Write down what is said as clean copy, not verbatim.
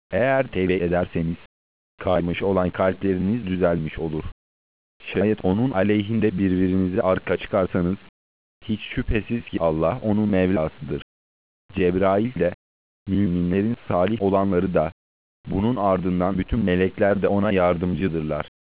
Eğer tevbe ederseniz, kaymış olan kalpleriniz düzelmiş olur. Şayet onun aleyhinde birbirinize arka çıkarsanız, hiç şüphesiz ki Allah onun Mevlasıdır. Cebrail de, müminlerin salih olanları da, bunun ardından bütün melekler de ona yardımcıdırlar.